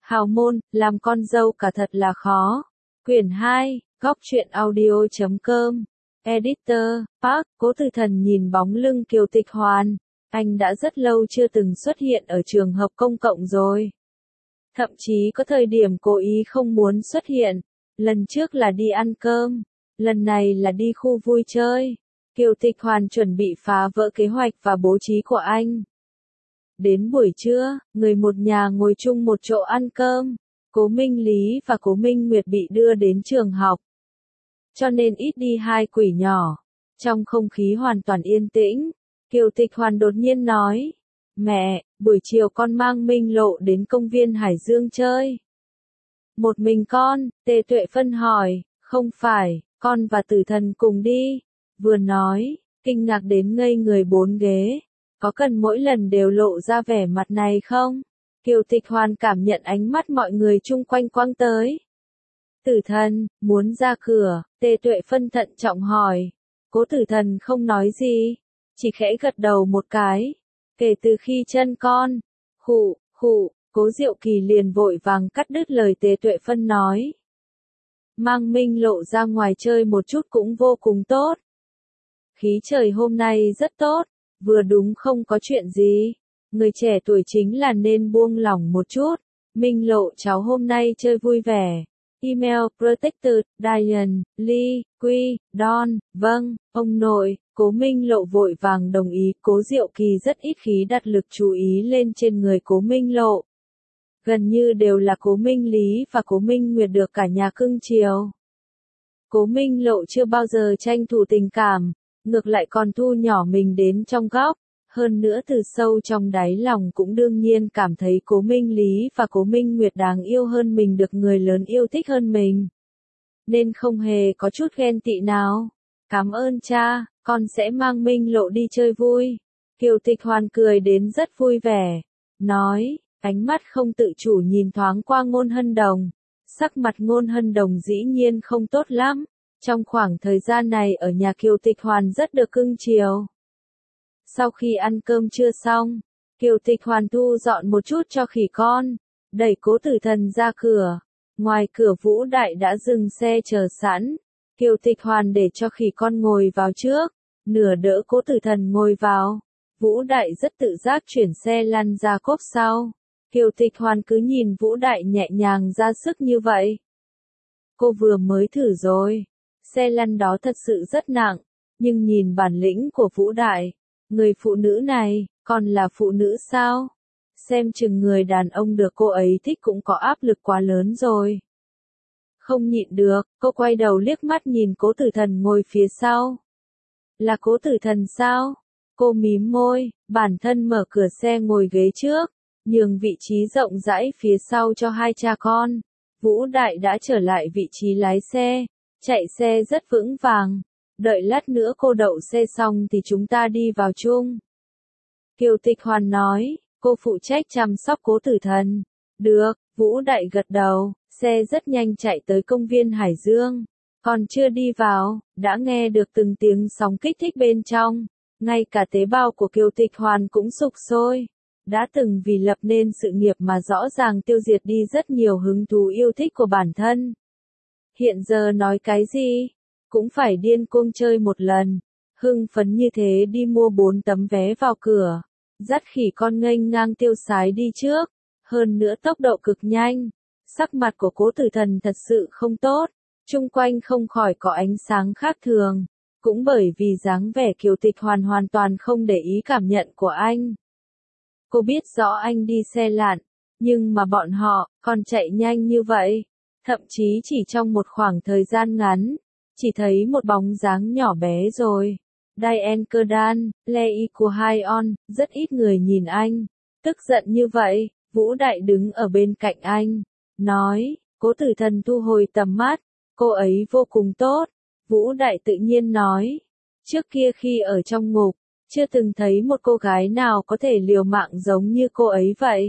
Hào môn, làm con dâu cả thật là khó. Quyển 2, góc truyện audio.com. Editor, Park, Cố Tử Thần nhìn bóng lưng Kiều Tịch Hoàn. Anh đã rất lâu chưa từng xuất hiện ở trường hợp công cộng rồi. Thậm chí có thời điểm cố ý không muốn xuất hiện. Lần trước là đi ăn cơm. Lần này là đi khu vui chơi. Kiều Tịch Hoàn chuẩn bị phá vỡ kế hoạch và bố trí của anh. Đến buổi trưa, người một nhà ngồi chung một chỗ ăn cơm. Cố Minh Lý và Cố Minh Nguyệt bị đưa đến trường học. Cho nên ít đi hai quỷ nhỏ. Trong không khí hoàn toàn yên tĩnh, Kiều Tịch Hoàn đột nhiên nói. Mẹ, buổi chiều con mang Minh Lộ đến công viên Hải Dương chơi. Một mình con, Tề Tuệ Phân hỏi. Không phải, con và Tử Thần cùng đi. Vừa nói, kinh ngạc đến ngây người bốn ghế. Có cần mỗi lần đều lộ ra vẻ mặt này không? Kiều Tịch Hoàn cảm nhận ánh mắt mọi người chung quanh quăng tới. Tử Thần, muốn ra cửa, Tề Tuệ Phân thận trọng hỏi. Cố Tử Thần không nói gì, chỉ khẽ gật đầu một cái. Kể từ khi chân con, khụ, Cố Diệu Kỳ liền vội vàng cắt đứt lời Tề Tuệ Phân nói. Mang Minh Lộ ra ngoài chơi một chút cũng vô cùng tốt. Khí trời hôm nay rất tốt, vừa đúng không có chuyện gì. Người trẻ tuổi chính là nên buông lỏng một chút. Minh Lộ cháu hôm nay chơi vui vẻ. Email Protected, Diane, Lee, Quy, Don, vâng, ông nội. Cố Minh Lộ vội vàng đồng ý. Cố Diệu Kỳ rất ít khi đặt lực chú ý lên trên người Cố Minh Lộ. Gần như đều là Cố Minh Lý và Cố Minh Nguyệt được cả nhà cưng chiều. Cố Minh Lộ chưa bao giờ tranh thủ tình cảm, ngược lại còn thu nhỏ mình đến trong góc. Hơn nữa từ sâu trong đáy lòng cũng đương nhiên cảm thấy Cố Minh Lý và Cố Minh Nguyệt đáng yêu hơn mình, được người lớn yêu thích hơn mình. Nên không hề có chút ghen tị nào. Cảm ơn cha, con sẽ mang Minh Lộ đi chơi vui. Kiều Tịch Hoàn cười đến rất vui vẻ. Nói, ánh mắt không tự chủ nhìn thoáng qua Ngôn Hân Đồng. Sắc mặt Ngôn Hân Đồng dĩ nhiên không tốt lắm. Trong khoảng thời gian này ở nhà Kiều Tịch Hoàn rất được cưng chiều. Sau khi ăn cơm trưa xong, Kiều Tịch Hoàn thu dọn một chút cho khỉ con, đẩy Cố Tử Thần ra cửa. Ngoài cửa Vũ Đại đã dừng xe chờ sẵn. Kiều Tịch Hoàn để cho khỉ con ngồi vào trước, nửa đỡ Cố Tử Thần ngồi vào. Vũ Đại rất tự giác chuyển xe lăn ra cốp sau. Kiều Tịch Hoàn cứ nhìn Vũ Đại nhẹ nhàng ra sức như vậy. Cô vừa mới thử rồi. Xe lăn đó thật sự rất nặng, nhưng nhìn bản lĩnh của Vũ Đại, người phụ nữ này, còn là phụ nữ sao? Xem chừng người đàn ông được cô ấy thích cũng có áp lực quá lớn rồi. Không nhịn được, cô quay đầu liếc mắt nhìn Cố Tử Thần ngồi phía sau. Là Cố Tử Thần sao? Cô mím môi, bản thân mở cửa xe ngồi ghế trước, nhường vị trí rộng rãi phía sau cho hai cha con. Vũ Đại đã trở lại vị trí lái xe, chạy xe rất vững vàng. Đợi lát nữa cô đậu xe xong thì chúng ta đi vào chung. Kiều Tịch Hoàn nói, cô phụ trách chăm sóc Cố Tử Thần. Được, Vũ Đại gật đầu, xe rất nhanh chạy tới công viên Hải Dương. Còn chưa đi vào, đã nghe được từng tiếng sóng kích thích bên trong. Ngay cả tế bào của Kiều Tịch Hoàn cũng sục sôi. Đã từng vì lập nên sự nghiệp mà rõ ràng tiêu diệt đi rất nhiều hứng thú yêu thích của bản thân. Hiện giờ nói cái gì? Cũng phải điên cuồng chơi một lần. Hưng phấn như thế đi mua 4 tấm vé vào cửa. Dắt khỉ con nghênh ngang tiêu sái đi trước. Hơn nữa tốc độ cực nhanh. Sắc mặt của Cố Tử Thần thật sự không tốt. Chung quanh không khỏi có ánh sáng khác thường. Cũng bởi vì dáng vẻ Kiều Tịch Hoàn hoàn toàn không để ý cảm nhận của anh. Cô biết rõ anh đi xe lặn, nhưng mà bọn họ còn chạy nhanh như vậy. Thậm chí chỉ trong một khoảng thời gian ngắn, chỉ thấy một bóng dáng nhỏ bé rồi. Diane Kerdan, Lei của Hyon, rất ít người nhìn anh. Tức giận như vậy, Vũ Đại đứng ở bên cạnh anh. Nói, Cố Tử Thần thu hồi tầm mắt. Cô ấy vô cùng tốt. Vũ Đại tự nhiên nói. Trước kia khi ở trong ngục, chưa từng thấy một cô gái nào có thể liều mạng giống như cô ấy vậy.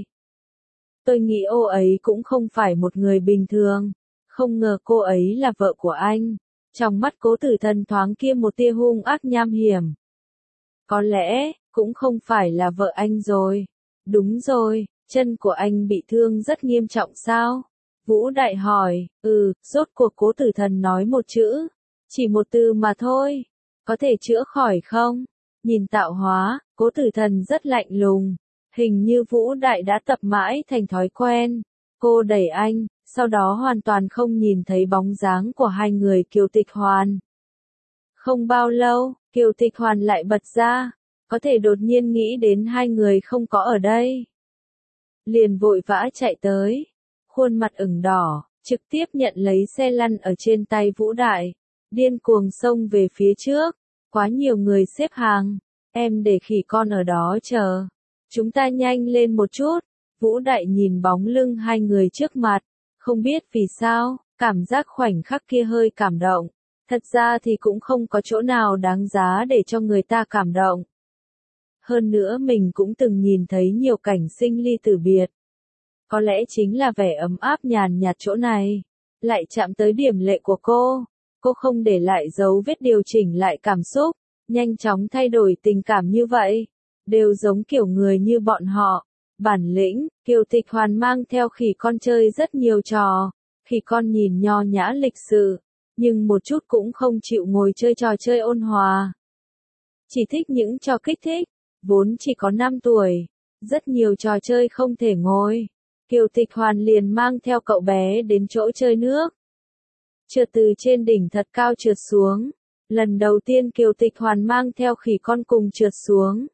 Tôi nghĩ cô ấy cũng không phải một người bình thường. Không ngờ cô ấy là vợ của anh. Trong mắt Cố Tử Thần thoáng kia một tia hung ác nham hiểm. Có lẽ, cũng không phải là vợ anh rồi. Đúng rồi, Chân của anh bị thương rất nghiêm trọng sao? Vũ Đại hỏi, rốt cuộc Cố Tử Thần nói một chữ. Chỉ một từ mà thôi. Có thể chữa khỏi không? Nhìn tạo hóa, Cố Tử Thần rất lạnh lùng. Hình như Vũ Đại đã tập mãi thành thói quen. Cô đẩy anh, sau đó hoàn toàn không nhìn thấy bóng dáng của hai người Kiều Tịch Hoàn. Không bao lâu, Kiều Tịch Hoàn lại bật ra. Có thể đột nhiên nghĩ đến hai người không có ở đây. Liền vội vã chạy tới. Khuôn mặt ửng đỏ, trực tiếp nhận lấy xe lăn ở trên tay Vũ Đại. Điên cuồng xông về phía trước. Quá nhiều người xếp hàng. Em để khỉ con ở đó chờ. Chúng ta nhanh lên một chút. Vũ Đại nhìn bóng lưng hai người trước mặt. Không biết vì sao, cảm giác khoảnh khắc kia hơi cảm động. Thật ra thì cũng không có chỗ nào đáng giá để cho người ta cảm động. Hơn nữa mình cũng từng nhìn thấy nhiều cảnh sinh ly tử biệt. Có lẽ chính là vẻ ấm áp nhàn nhạt chỗ này. Lại chạm tới điểm lệ của cô. Cô không để lại dấu vết điều chỉnh lại cảm xúc. Nhanh chóng thay đổi tình cảm như vậy. Đều giống kiểu người như bọn họ. Bản lĩnh, Kiều Tịch Hoàn mang theo khỉ con chơi rất nhiều trò. Khỉ con nhìn nho nhã lịch sự. Nhưng một chút cũng không chịu ngồi chơi trò chơi ôn hòa. Chỉ thích những trò kích thích. Vốn chỉ có 5 tuổi. Rất nhiều trò chơi không thể ngồi. Kiều Tịch Hoàn liền mang theo cậu bé đến chỗ chơi nước. Trượt từ trên đỉnh thật cao trượt xuống. Lần đầu tiên Kiều Tịch Hoàn mang theo khỉ con cùng trượt xuống.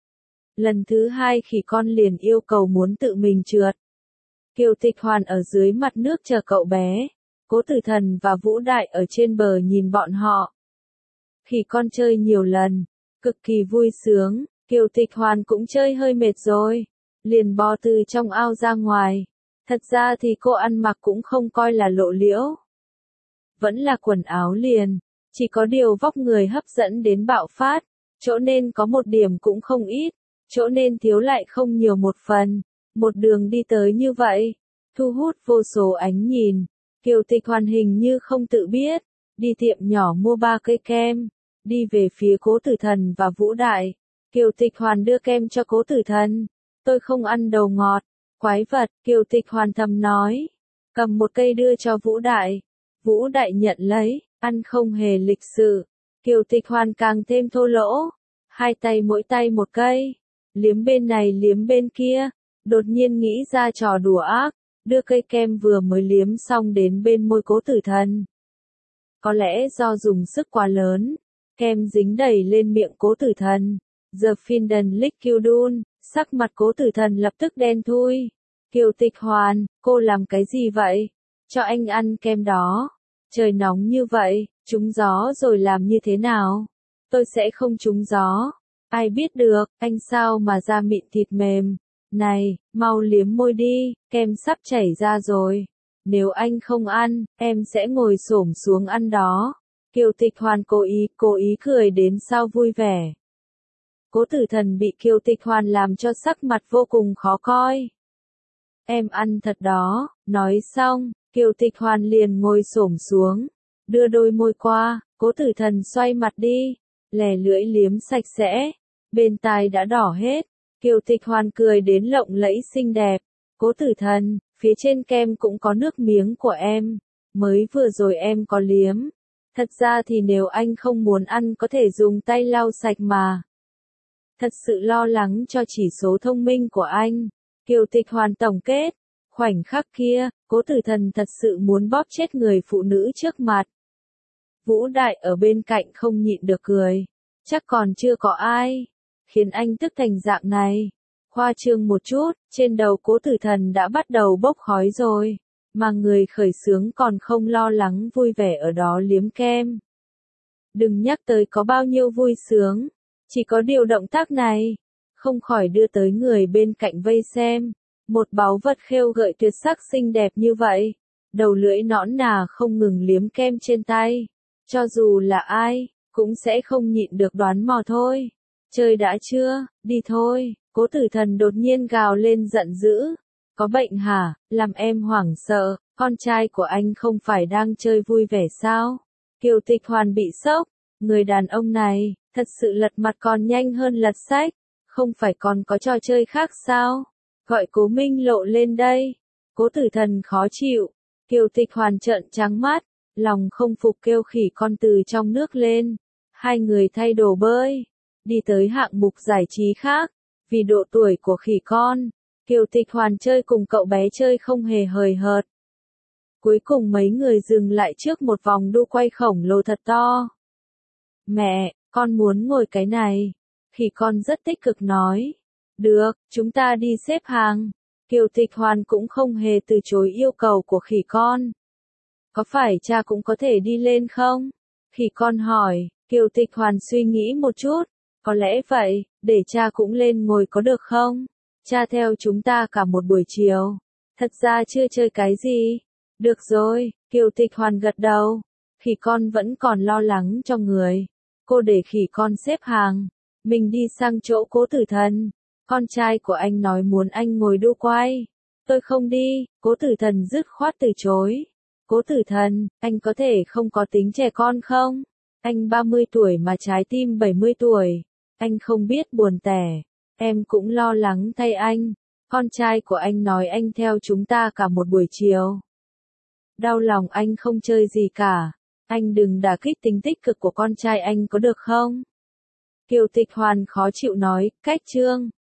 Lần thứ hai khỉ con liền yêu cầu muốn tự mình trượt. Kiều Tịch Hoàn ở dưới mặt nước chờ cậu bé. Cố Tử Thần và Vũ Đại ở trên bờ nhìn bọn họ. Khỉ con chơi nhiều lần. Cực kỳ vui sướng. Kiều Tịch Hoàn cũng chơi hơi mệt rồi. Liền bò từ trong ao ra ngoài. Thật ra thì cô ăn mặc cũng không coi là lộ liễu. Vẫn là quần áo liền. Chỉ có điều vóc người hấp dẫn đến bạo phát. Chỗ nên có một điểm cũng không ít. Chỗ nên thiếu lại không nhiều một phần. Một đường đi tới như vậy. Thu hút vô số ánh nhìn. Kiều Tịch Hoàn hình như không tự biết. Đi tiệm nhỏ mua 3 cây kem. Đi về phía Cố Tử Thần và Vũ Đại. Kiều Tịch Hoàn đưa kem cho Cố Tử Thần. Tôi không ăn đầu ngọt. Quái vật, Kiều Tịch Hoàn thầm nói. Cầm một cây đưa cho Vũ Đại. Vũ Đại nhận lấy, ăn không hề lịch sự. Kiều Tịch Hoàn càng thêm thô lỗ. Hai tay mỗi tay một cây. Liếm bên này liếm bên kia. Đột nhiên nghĩ ra trò đùa ác. Đưa cây kem vừa mới liếm xong đến bên môi Cố Tử Thần. Có lẽ do dùng sức quá lớn. Kem dính đầy lên miệng Cố Tử Thần. The Finden Liquidun, sắc mặt Cố Tử Thần lập tức đen thui. Kiều Tịch Hoàn, cô làm cái gì vậy? Cho anh ăn kem đó. Trời nóng như vậy, trúng gió rồi làm như thế nào? Tôi sẽ không trúng gió. Ai biết được, anh sao mà da mịn thịt mềm. Này, mau liếm môi đi, kem sắp chảy ra rồi. Nếu anh không ăn, em sẽ ngồi xổm xuống ăn đó. Kiều Tịch Hoàn cố ý cười đến sao vui vẻ. Cố Tử Thần bị Kiều Tịch Hoàn làm cho sắc mặt vô cùng khó coi. Em ăn thật đó, nói xong, Kiều Tịch Hoàn liền ngồi xổm xuống, đưa đôi môi qua, Cố Tử Thần xoay mặt đi, lè lưỡi liếm sạch sẽ, bên tai đã đỏ hết, Kiều Tịch Hoàn cười đến lộng lẫy xinh đẹp. Cố Tử Thần, phía trên kem cũng có nước miếng của em, mới vừa rồi em có liếm. Thật ra thì nếu anh không muốn ăn có thể dùng tay lau sạch mà. Thật sự lo lắng cho chỉ số thông minh của anh. Kiều Tịch Hoàn tổng kết. Khoảnh khắc kia, Cố Tử Thần thật sự muốn bóp chết người phụ nữ trước mặt. Vũ Đại ở bên cạnh không nhịn được cười. Chắc còn chưa có ai. Khiến anh tức thành dạng này. Khoa trương một chút, trên đầu Cố Tử Thần đã bắt đầu bốc khói rồi. Mà người khởi xướng còn không lo lắng vui vẻ ở đó liếm kem. Đừng nhắc tới có bao nhiêu vui sướng. Chỉ có điều động tác này, không khỏi đưa tới người bên cạnh vây xem. Một báu vật khêu gợi tuyệt sắc xinh đẹp như vậy. Đầu lưỡi nõn nà không ngừng liếm kem trên tay. Cho dù là ai, cũng sẽ không nhịn được đoán mò thôi. Chơi đã chưa, đi thôi. Cố Tử Thần đột nhiên gào lên giận dữ. Có bệnh hả, làm em hoảng sợ, con trai của anh không phải đang chơi vui vẻ sao? Kiều Tịch Hoàn bị sốc, người đàn ông này, thật sự lật mặt còn nhanh hơn lật sách, không phải còn có trò chơi khác sao? Gọi Cố Minh Lộ lên đây. Cố Tử Thần khó chịu. Kiều Tịch Hoàn trợn trắng mắt, lòng không phục kêu khỉ con từ trong nước lên. Hai người thay đồ bơi, đi tới hạng mục giải trí khác. Vì độ tuổi của khỉ con, Kiều Tịch Hoàn chơi cùng cậu bé chơi không hề hời hợt. Cuối cùng mấy người dừng lại trước một vòng đu quay khổng lồ thật to. Mẹ, con muốn ngồi cái này. Khỉ con rất tích cực nói. Được, chúng ta đi xếp hàng. Kiều Tịch Hoàn cũng không hề từ chối yêu cầu của khỉ con. Có phải cha cũng có thể đi lên không? Khỉ con hỏi. Kiều Tịch Hoàn suy nghĩ một chút. Có lẽ vậy, để cha cũng lên ngồi có được không? Cha theo chúng ta cả một buổi chiều. Thật ra chưa chơi cái gì. Được rồi, Kiều Tịch Hoàn gật đầu. Khỉ con vẫn còn lo lắng cho người. Cô để khỉ con xếp hàng. Mình đi sang chỗ Cố Tử Thần. Con trai của anh nói muốn anh ngồi đu quay. Tôi không đi, Cố Tử Thần dứt khoát từ chối. Cố Tử Thần, anh có thể không có tính trẻ con không? Anh 30 tuổi mà trái tim 70 tuổi. Anh không biết buồn tẻ. Em cũng lo lắng thay anh. Con trai của anh nói anh theo chúng ta cả một buổi chiều. Đau lòng anh không chơi gì cả. Anh đừng đả kích tính tích cực của con trai anh có được không? Kiều Tịch Hoàn khó chịu nói, cách chương.